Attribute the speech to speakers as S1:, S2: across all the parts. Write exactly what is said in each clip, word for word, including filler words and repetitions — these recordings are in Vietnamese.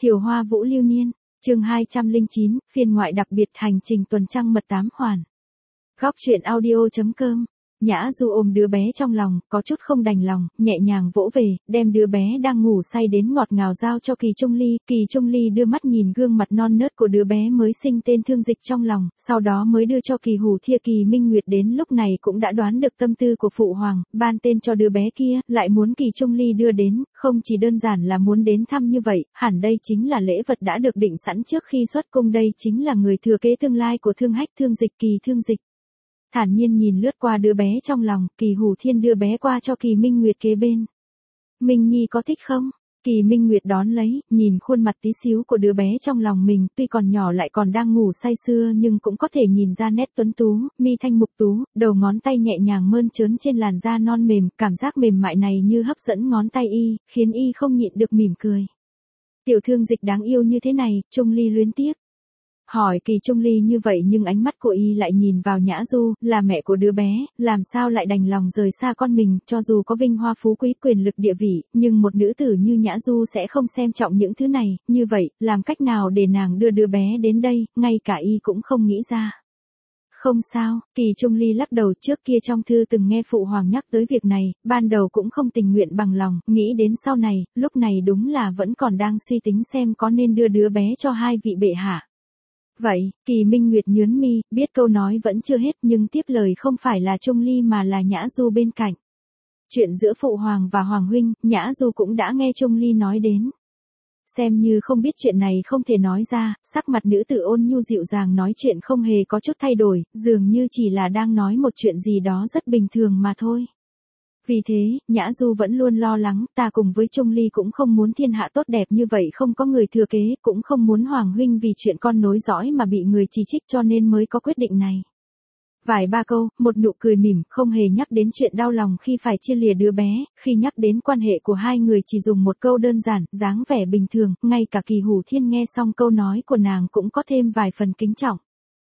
S1: Thiều Hoa Vũ Lưu Niên, chương hai trăm lẻ chín, phiên ngoại đặc biệt hành trình tuần trăng mật tám hoàn. Góc truyện audio.com. Nhã Du ôm đứa bé trong lòng, có chút không đành lòng, nhẹ nhàng vỗ về, đem đứa bé đang ngủ say đến ngọt ngào giao cho Kỳ Trung Ly. Kỳ Trung Ly đưa mắt nhìn gương mặt non nớt của đứa bé mới sinh tên Thương Dịch trong lòng, sau đó mới đưa cho Kỳ Hủ Thia. Kỳ Minh Nguyệt đến lúc này cũng đã đoán được tâm tư của Phụ Hoàng, ban tên cho đứa bé kia, lại muốn Kỳ Trung Ly đưa đến, không chỉ đơn giản là muốn đến thăm như vậy, hẳn đây chính là lễ vật đã được định sẵn trước khi xuất cung, đây chính là người thừa kế tương lai của Thương Hách Thương Dịch. Kỳ Thương Dịch thản nhiên nhìn lướt qua đứa bé trong lòng, Kỳ Hủ Thiên đưa bé qua cho Kỳ Minh Nguyệt kế bên. Minh Nhi có thích không? Kỳ Minh Nguyệt đón lấy, nhìn khuôn mặt tí xíu của đứa bé trong lòng mình, tuy còn nhỏ lại còn đang ngủ say sưa nhưng cũng có thể nhìn ra nét tuấn tú, mi thanh mục tú, đầu ngón tay nhẹ nhàng mơn trớn trên làn da non mềm, cảm giác mềm mại này như hấp dẫn ngón tay y, khiến y không nhịn được mỉm cười. Tiểu Thương Dịch đáng yêu như thế này, Trung Ly luyến tiếc. Hỏi Kỳ Trung Ly như vậy nhưng ánh mắt của y lại nhìn vào Nhã Du, là mẹ của đứa bé, làm sao lại đành lòng rời xa con mình, cho dù có vinh hoa phú quý quyền lực địa vị, nhưng một nữ tử như Nhã Du sẽ không xem trọng những thứ này, như vậy, làm cách nào để nàng đưa đứa bé đến đây, ngay cả y cũng không nghĩ ra. Không sao, Kỳ Trung Ly lắc đầu, trước kia trong thư từng nghe Phụ Hoàng nhắc tới việc này, ban đầu cũng không tình nguyện bằng lòng, nghĩ đến sau này, lúc này đúng là vẫn còn đang suy tính xem có nên đưa đứa bé cho hai vị bệ hạ. Vậy, Kỳ Minh Nguyệt nhướng mi, biết câu nói vẫn chưa hết nhưng tiếp lời không phải là Trung Ly mà là Nhã Du bên cạnh. Chuyện giữa Phụ Hoàng và Hoàng huynh, Nhã Du cũng đã nghe Trung Ly nói đến. Xem như không biết chuyện này không thể nói ra, sắc mặt nữ tử ôn nhu dịu dàng nói chuyện không hề có chút thay đổi, dường như chỉ là đang nói một chuyện gì đó rất bình thường mà thôi. Vì thế, Nhã Du vẫn luôn lo lắng, ta cùng với Trung Ly cũng không muốn thiên hạ tốt đẹp như vậy không có người thừa kế, cũng không muốn Hoàng huynh vì chuyện con nối dõi mà bị người chỉ trích cho nên mới có quyết định này. Vài ba câu, một nụ cười mỉm, không hề nhắc đến chuyện đau lòng khi phải chia lìa đứa bé, khi nhắc đến quan hệ của hai người chỉ dùng một câu đơn giản, dáng vẻ bình thường, ngay cả Kỳ Hủ Thiên nghe xong câu nói của nàng cũng có thêm vài phần kính trọng.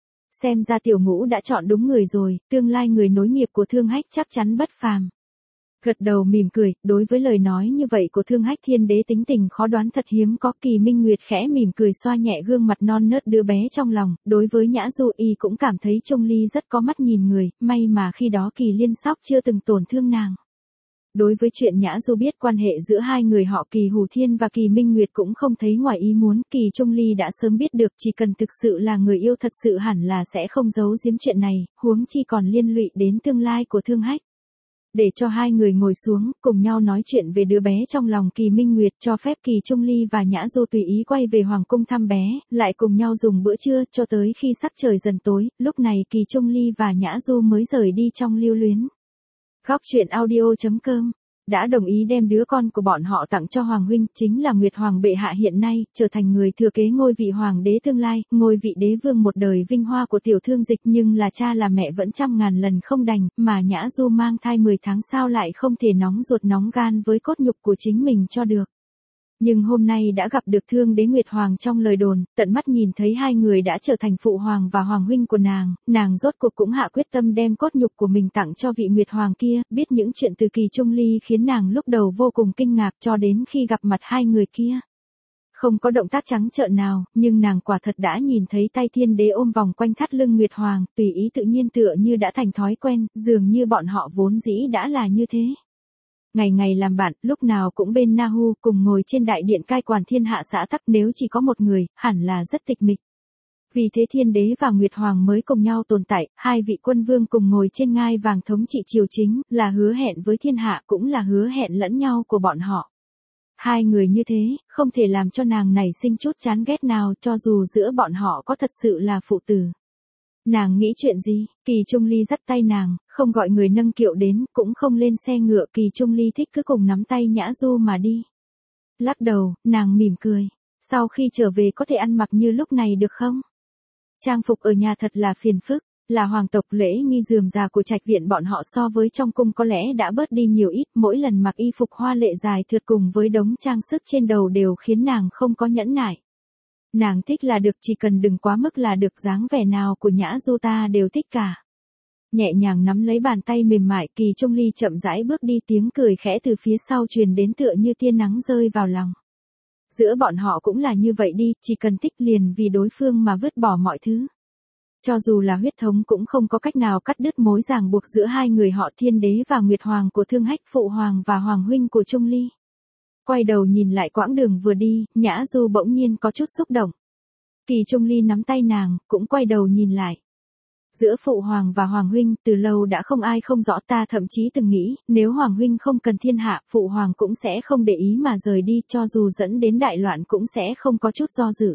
S1: Xem ra tiểu ngũ đã chọn đúng người rồi, tương lai người nối nghiệp của Thương Hách chắc chắn bất phàm. Gật đầu mỉm cười, đối với lời nói như vậy của Thương Hách Thiên Đế tính tình khó đoán thật hiếm có. Kỳ Minh Nguyệt khẽ mỉm cười xoa nhẹ gương mặt non nớt đứa bé trong lòng, đối với Nhã Du y cũng cảm thấy Trung Ly rất có mắt nhìn người, may mà khi đó Kỳ Liên Sóc chưa từng tổn thương nàng. Đối với chuyện Nhã Du biết quan hệ giữa hai người họ Kỳ Hủ Thiên và Kỳ Minh Nguyệt cũng không thấy ngoài ý muốn, Kỳ Trung Ly đã sớm biết được, chỉ cần thực sự là người yêu thật sự hẳn là sẽ không giấu giếm chuyện này, huống chi còn liên lụy đến tương lai của Thương Hách. Để cho hai người ngồi xuống, cùng nhau nói chuyện về đứa bé trong lòng, Kỳ Minh Nguyệt cho phép Kỳ Trung Ly và Nhã Du tùy ý quay về Hoàng cung thăm bé, lại cùng nhau dùng bữa trưa, cho tới khi sắc trời dần tối, lúc này Kỳ Trung Ly và Nhã Du mới rời đi trong lưu luyến. Góc truyện audio.com đã đồng ý đem đứa con của bọn họ tặng cho Hoàng huynh, chính là Nguyệt Hoàng bệ hạ hiện nay, trở thành người thừa kế ngôi vị Hoàng đế tương lai, ngôi vị đế vương một đời vinh hoa của Tiểu Thương Dịch, nhưng là cha là mẹ vẫn trăm ngàn lần không đành, mà Nhã Du mang thai mười tháng sao lại không thể nóng ruột nóng gan với cốt nhục của chính mình cho được. Nhưng hôm nay đã gặp được Thương Đế Nguyệt Hoàng trong lời đồn, tận mắt nhìn thấy hai người đã trở thành Phụ Hoàng và Hoàng huynh của nàng, nàng rốt cuộc cũng hạ quyết tâm đem cốt nhục của mình tặng cho vị Nguyệt Hoàng kia, biết những chuyện từ Kỳ Trung Ly khiến nàng lúc đầu vô cùng kinh ngạc cho đến khi gặp mặt hai người kia. Không có động tác trắng trợn nào, nhưng nàng quả thật đã nhìn thấy tay Thiên Đế ôm vòng quanh thắt lưng Nguyệt Hoàng, tùy ý tự nhiên tựa như đã thành thói quen, dường như bọn họ vốn dĩ đã là như thế. Ngày ngày làm bạn, lúc nào cũng bên Nahu, cùng ngồi trên đại điện cai quản thiên hạ xã tắc, nếu chỉ có một người, hẳn là rất tịch mịch. Vì thế Thiên Đế và Nguyệt Hoàng mới cùng nhau tồn tại, hai vị quân vương cùng ngồi trên ngai vàng thống trị triều chính, là hứa hẹn với thiên hạ cũng là hứa hẹn lẫn nhau của bọn họ. Hai người như thế, không thể làm cho nàng nảy sinh chút chán ghét nào, cho dù giữa bọn họ có thật sự là phụ tử. Nàng nghĩ chuyện gì? Kỳ Trung Ly dắt tay nàng, không gọi người nâng kiệu đến, cũng không lên xe ngựa, Kỳ Trung Ly thích cứ cùng nắm tay Nhã Du mà đi. Lắc đầu, nàng mỉm cười. Sau khi trở về có thể ăn mặc như lúc này được không? Trang phục ở nhà thật là phiền phức, là hoàng tộc lễ nghi rườm rà của trạch viện bọn họ so với trong cung có lẽ đã bớt đi nhiều ít, mỗi lần mặc y phục hoa lệ dài thượt cùng với đống trang sức trên đầu đều khiến nàng không có nhẫn nại. Nàng thích là được, chỉ cần đừng quá mức là được, dáng vẻ nào của Nhã Du ta đều thích cả. Nhẹ nhàng nắm lấy bàn tay mềm mại, Kỳ Trung Ly chậm rãi bước đi, tiếng cười khẽ từ phía sau truyền đến tựa như tia nắng rơi vào lòng. Giữa bọn họ cũng là như vậy đi, chỉ cần thích liền vì đối phương mà vứt bỏ mọi thứ. Cho dù là huyết thống cũng không có cách nào cắt đứt mối ràng buộc giữa hai người họ Thiên Đế và Nguyệt Hoàng của Thương Hách, Phụ Hoàng và Hoàng huynh của Trung Ly. Quay đầu nhìn lại quãng đường vừa đi, Nhã Du bỗng nhiên có chút xúc động. Kỳ Trung Ly nắm tay nàng, cũng quay đầu nhìn lại. Giữa Phụ Hoàng và Hoàng huynh, từ lâu đã không ai không rõ, ta thậm chí từng nghĩ, nếu Hoàng huynh không cần thiên hạ, Phụ Hoàng cũng sẽ không để ý mà rời đi, cho dù dẫn đến đại loạn cũng sẽ không có chút do dự.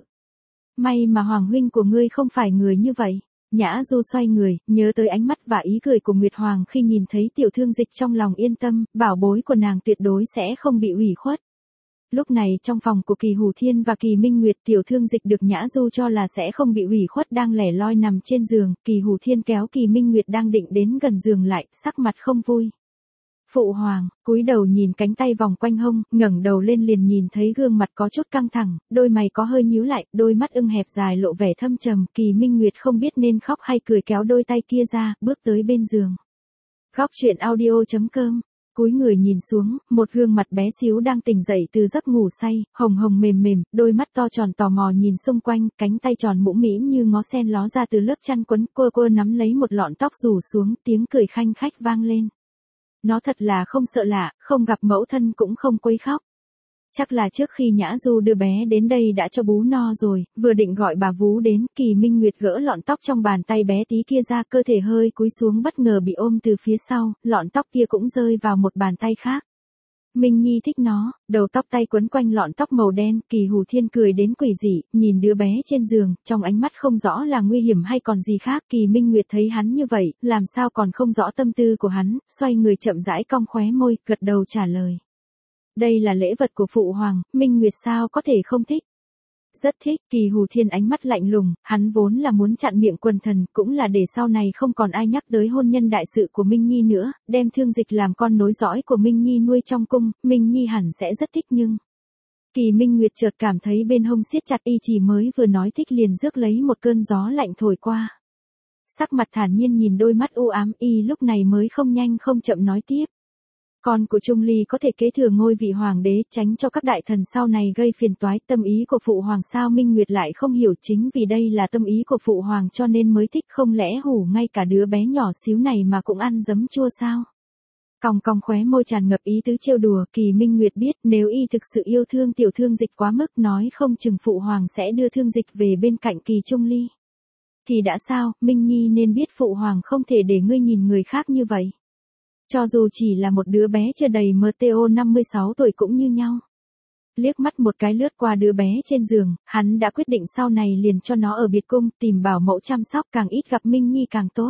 S1: May mà Hoàng huynh của ngươi không phải người như vậy. Nhã Du xoay người, nhớ tới ánh mắt và ý cười của Nguyệt Hoàng khi nhìn thấy Tiểu Thương Dịch, trong lòng yên tâm, bảo bối của nàng tuyệt đối sẽ không bị ủy khuất. Lúc này trong phòng của Kỳ Hủ Thiên và Kỳ Minh Nguyệt, Tiểu Thương Dịch được Nhã Du cho là sẽ không bị ủy khuất đang lẻ loi nằm trên giường, Kỳ Hủ Thiên kéo Kỳ Minh Nguyệt đang định đến gần giường lại, sắc mặt không vui. Phụ Hoàng, cúi đầu nhìn cánh tay vòng quanh hông, ngẩng đầu lên liền nhìn thấy gương mặt có chút căng thẳng, đôi mày có hơi nhíu lại, đôi mắt ưng hẹp dài lộ vẻ thâm trầm, Kỳ Minh Nguyệt không biết nên khóc hay cười kéo đôi tay kia ra, bước tới bên giường. Góc truyện audio chấm com. Cúi người nhìn xuống, một gương mặt bé xíu đang tỉnh dậy từ giấc ngủ say, hồng hồng mềm mềm, đôi mắt to tròn tò mò nhìn xung quanh, cánh tay tròn mũm mĩm như ngó sen ló ra từ lớp chăn quấn, quơ quơ nắm lấy một lọn tóc rủ xuống, tiếng cười khanh khách vang lên. Nó thật là không sợ lạ, không gặp mẫu thân cũng không quấy khóc. Chắc là trước khi Nhã Du đưa bé đến đây đã cho bú no rồi, vừa định gọi bà vú đến, Kỳ Minh Nguyệt gỡ lọn tóc trong bàn tay bé tí kia ra, cơ thể hơi cúi xuống bất ngờ bị ôm từ phía sau, lọn tóc kia cũng rơi vào một bàn tay khác. Minh Nhi thích nó, đầu tóc tay quấn quanh lọn tóc màu đen, Kỳ Hủ Thiên cười đến quỷ dị, nhìn đứa bé trên giường, trong ánh mắt không rõ là nguy hiểm hay còn gì khác, Kỳ Minh Nguyệt thấy hắn như vậy, làm sao còn không rõ tâm tư của hắn, xoay người chậm rãi cong khóe môi, gật đầu trả lời. Đây là lễ vật của Phụ Hoàng, Minh Nguyệt sao có thể không thích. Rất thích, Kỳ Hủ Thiên ánh mắt lạnh lùng, hắn vốn là muốn chặn miệng quần thần, cũng là để sau này không còn ai nhắc tới hôn nhân đại sự của Minh Nhi nữa, đem Thương Dịch làm con nối dõi của Minh Nhi nuôi trong cung, Minh Nhi hẳn sẽ rất thích nhưng... Kỳ Minh Nguyệt chợt cảm thấy bên hông siết chặt, y chỉ mới vừa nói thích liền rước lấy một cơn gió lạnh thổi qua. Sắc mặt thản nhiên nhìn đôi mắt u ám, y lúc này mới không nhanh không chậm nói tiếp. Con của Trung Ly có thể kế thừa ngôi vị hoàng đế, tránh cho các đại thần sau này gây phiền toái, tâm ý của Phụ Hoàng sao Minh Nguyệt lại không hiểu, chính vì đây là tâm ý của Phụ Hoàng cho nên mới thích, không lẽ hủ ngay cả đứa bé nhỏ xíu này mà cũng ăn giấm chua sao? Cong cong khóe môi tràn ngập ý tứ trêu đùa, Kỳ Minh Nguyệt biết nếu y thực sự yêu thương Tiểu Thương Dịch quá mức, nói không chừng Phụ Hoàng sẽ đưa Thương Dịch về bên cạnh Kỳ Trung Ly. Thì đã sao, Minh Nhi nên biết Phụ Hoàng không thể để ngươi nhìn người khác như vậy. Cho dù chỉ là một đứa bé chưa đầy em tê o năm mươi sáu tuổi cũng như nhau. Liếc mắt một cái lướt qua đứa bé trên giường, hắn đã quyết định sau này liền cho nó ở biệt cung, tìm bảo mẫu chăm sóc, càng ít gặp Minh Nhi càng tốt.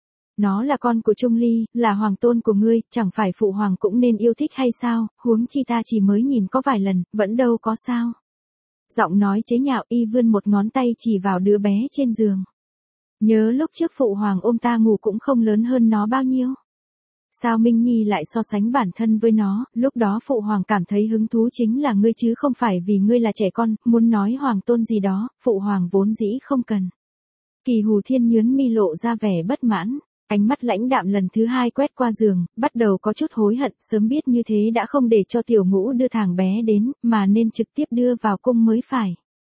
S1: Nó là con của Trung Ly, là hoàng tôn của ngươi, chẳng phải Phụ Hoàng cũng nên yêu thích hay sao, huống chi ta chỉ mới nhìn có vài lần, vẫn đâu có sao. Giọng nói chế nhạo, y vươn một ngón tay chỉ vào đứa bé trên giường. Nhớ lúc trước Phụ Hoàng ôm ta ngủ cũng không lớn hơn nó bao nhiêu. Sao Minh Nhi lại so sánh bản thân với nó, lúc đó Phụ Hoàng cảm thấy hứng thú chính là ngươi chứ không phải vì ngươi là trẻ con, muốn nói hoàng tôn gì đó, Phụ Hoàng vốn dĩ không cần. Kỳ Hủ Thiên nhướng mi lộ ra vẻ bất mãn, ánh mắt lãnh đạm lần thứ hai quét qua giường, bắt đầu có chút hối hận, sớm biết như thế đã không để cho Tiểu Ngũ đưa thằng bé đến, mà nên trực tiếp đưa vào cung mới phải.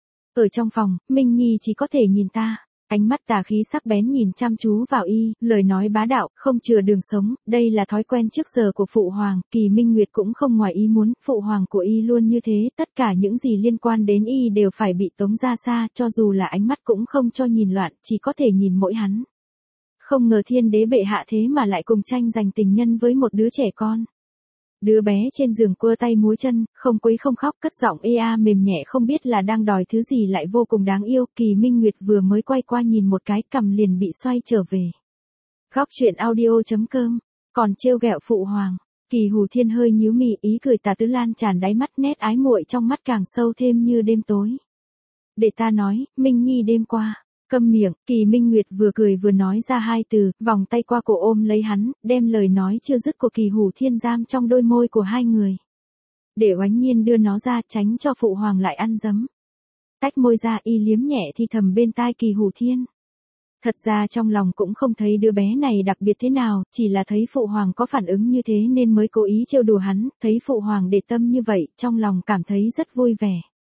S1: Ở trong phòng, Minh Nhi chỉ có thể nhìn ta. Ánh mắt tà khí sắc bén nhìn chăm chú vào y, lời nói bá đạo, không chừa đường sống, đây là thói quen trước giờ của Phụ Hoàng, Kỳ Minh Nguyệt cũng không ngoài ý muốn, Phụ Hoàng của y luôn như thế, tất cả những gì liên quan đến y đều phải bị tống ra xa, cho dù là ánh mắt cũng không cho nhìn loạn, chỉ có thể nhìn mỗi hắn. Không ngờ Thiên Đế bệ hạ thế mà lại cùng tranh giành tình nhân với một đứa trẻ con. Đứa bé trên giường quơ tay múa chân, không quấy không khóc, cất giọng ê a mềm nhẹ không biết là đang đòi thứ gì lại vô cùng đáng yêu, Kỳ Minh Nguyệt vừa mới quay qua nhìn một cái, cầm liền bị xoay trở về. Góc truyện audio chấm com, còn trêu ghẹo Phụ Hoàng, Kỳ Hủ Thiên hơi nhíu mì, ý cười tà tứ lan tràn đáy mắt, nét ái muội trong mắt càng sâu thêm như đêm tối. Để ta nói, Minh Nhi đêm qua. Câm miệng, Kỳ Minh Nguyệt vừa cười vừa nói ra hai từ, vòng tay qua cổ ôm lấy hắn, đem lời nói chưa dứt của Kỳ Hủ Thiên giam trong đôi môi của hai người. Để Oánh Nhiên đưa nó ra, tránh cho Phụ Hoàng lại ăn dấm. Tách môi ra, y liếm nhẹ thì thầm bên tai Kỳ Hủ Thiên. Thật ra trong lòng cũng không thấy đứa bé này đặc biệt thế nào, chỉ là thấy Phụ Hoàng có phản ứng như thế nên mới cố ý trêu đùa hắn, thấy Phụ Hoàng để tâm như vậy, trong lòng cảm thấy rất vui vẻ.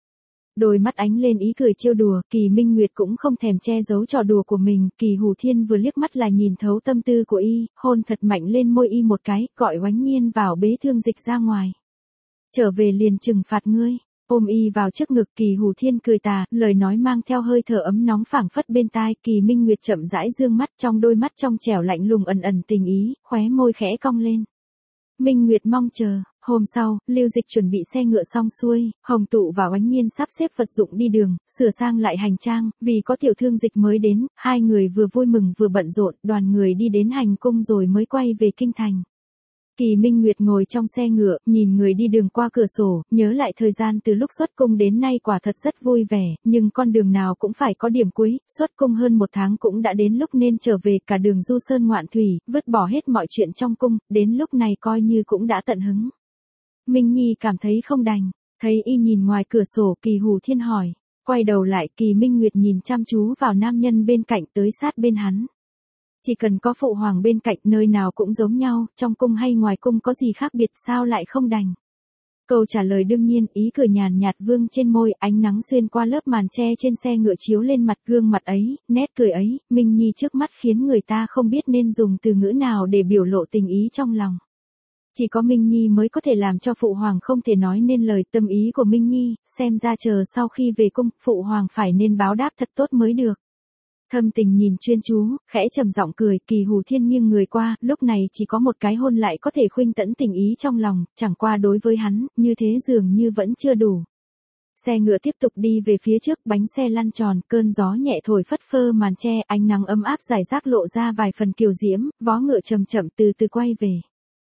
S1: Đôi mắt ánh lên ý cười trêu đùa, Kỳ Minh Nguyệt cũng không thèm che giấu trò đùa của mình, Kỳ Hủ Thiên vừa liếc mắt là nhìn thấu tâm tư của y, hôn thật mạnh lên môi y một cái, gọi Oánh Nhiên vào bế Thương Dịch ra ngoài. Trở về liền trừng phạt ngươi. Ôm y vào trước ngực, Kỳ Hủ Thiên cười tà, lời nói mang theo hơi thở ấm nóng phảng phất bên tai, Kỳ Minh Nguyệt chậm rãi dương mắt, trong đôi mắt trong trẻo lạnh lùng ẩn ẩn tình ý, khóe môi khẽ cong lên. Minh Nguyệt mong chờ. Hôm sau, Lưu Dịch chuẩn bị xe ngựa xong xuôi, Hồng Tụ và Oánh Nhiên sắp xếp vật dụng đi đường, sửa sang lại hành trang, vì có tiểu Thương Dịch mới đến, hai người vừa vui mừng vừa bận rộn, đoàn người đi đến hành cung rồi mới quay về kinh thành. Kỳ Minh Nguyệt ngồi trong xe ngựa, nhìn người đi đường qua cửa sổ, nhớ lại thời gian từ lúc xuất cung đến nay quả thật rất vui vẻ, nhưng con đường nào cũng phải có điểm cuối, xuất cung hơn một tháng cũng đã đến lúc nên trở về, cả đường du sơn ngoạn thủy, vứt bỏ hết mọi chuyện trong cung, đến lúc này coi như cũng đã tận hứng. Minh Nhi cảm thấy không đành, thấy y nhìn ngoài cửa sổ, Kỳ Hủ Thiên hỏi, quay đầu lại, Kỳ Minh Nguyệt nhìn chăm chú vào nam nhân bên cạnh tới sát bên hắn. Chỉ cần có phụ hoàng bên cạnh, nơi nào cũng giống nhau, trong cung hay ngoài cung có gì khác biệt, sao lại không đành? Câu trả lời đương nhiên, ý cười nhàn nhạt vương trên môi, ánh nắng xuyên qua lớp màn tre trên xe ngựa chiếu lên mặt, gương mặt ấy, nét cười ấy, Minh Nhi trước mắt khiến người ta không biết nên dùng từ ngữ nào để biểu lộ tình ý trong lòng. Chỉ có Minh Nhi mới có thể làm cho phụ hoàng không thể nói nên lời, tâm ý của Minh Nhi, xem ra chờ sau khi về cung, phụ hoàng phải nên báo đáp thật tốt mới được. Thâm Tình nhìn chuyên chú, khẽ trầm giọng cười, Kỳ Hủ Thiên nghiêng người qua, lúc này chỉ có một cái hôn lại có thể khuynh tẫn tình ý trong lòng, chẳng qua đối với hắn, như thế dường như vẫn chưa đủ. Xe ngựa tiếp tục đi về phía trước, bánh xe lăn tròn, cơn gió nhẹ thổi phất phơ màn tre, ánh nắng ấm áp rải rác lộ ra vài phần kiều diễm, vó ngựa chậm chậm từ từ quay về.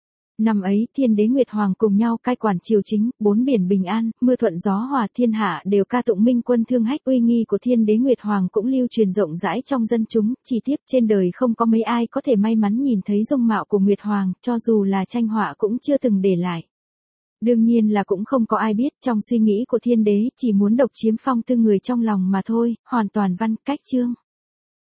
S1: Năm ấy, Thiên Đế Nguyệt Hoàng cùng nhau cai quản triều chính, bốn biển bình an, mưa thuận gió hòa, thiên hạ đều ca tụng minh quân thương hách, uy nghi của Thiên Đế Nguyệt Hoàng cũng lưu truyền rộng rãi trong dân chúng, chỉ tiếc trên đời không có mấy ai có thể may mắn nhìn thấy dung mạo của Nguyệt Hoàng, cho dù là tranh họa cũng chưa từng để lại. Đương nhiên là cũng không có ai biết, trong suy nghĩ của Thiên Đế chỉ muốn độc chiếm phong tư người trong lòng mà thôi, hoàn toàn văn cách chương.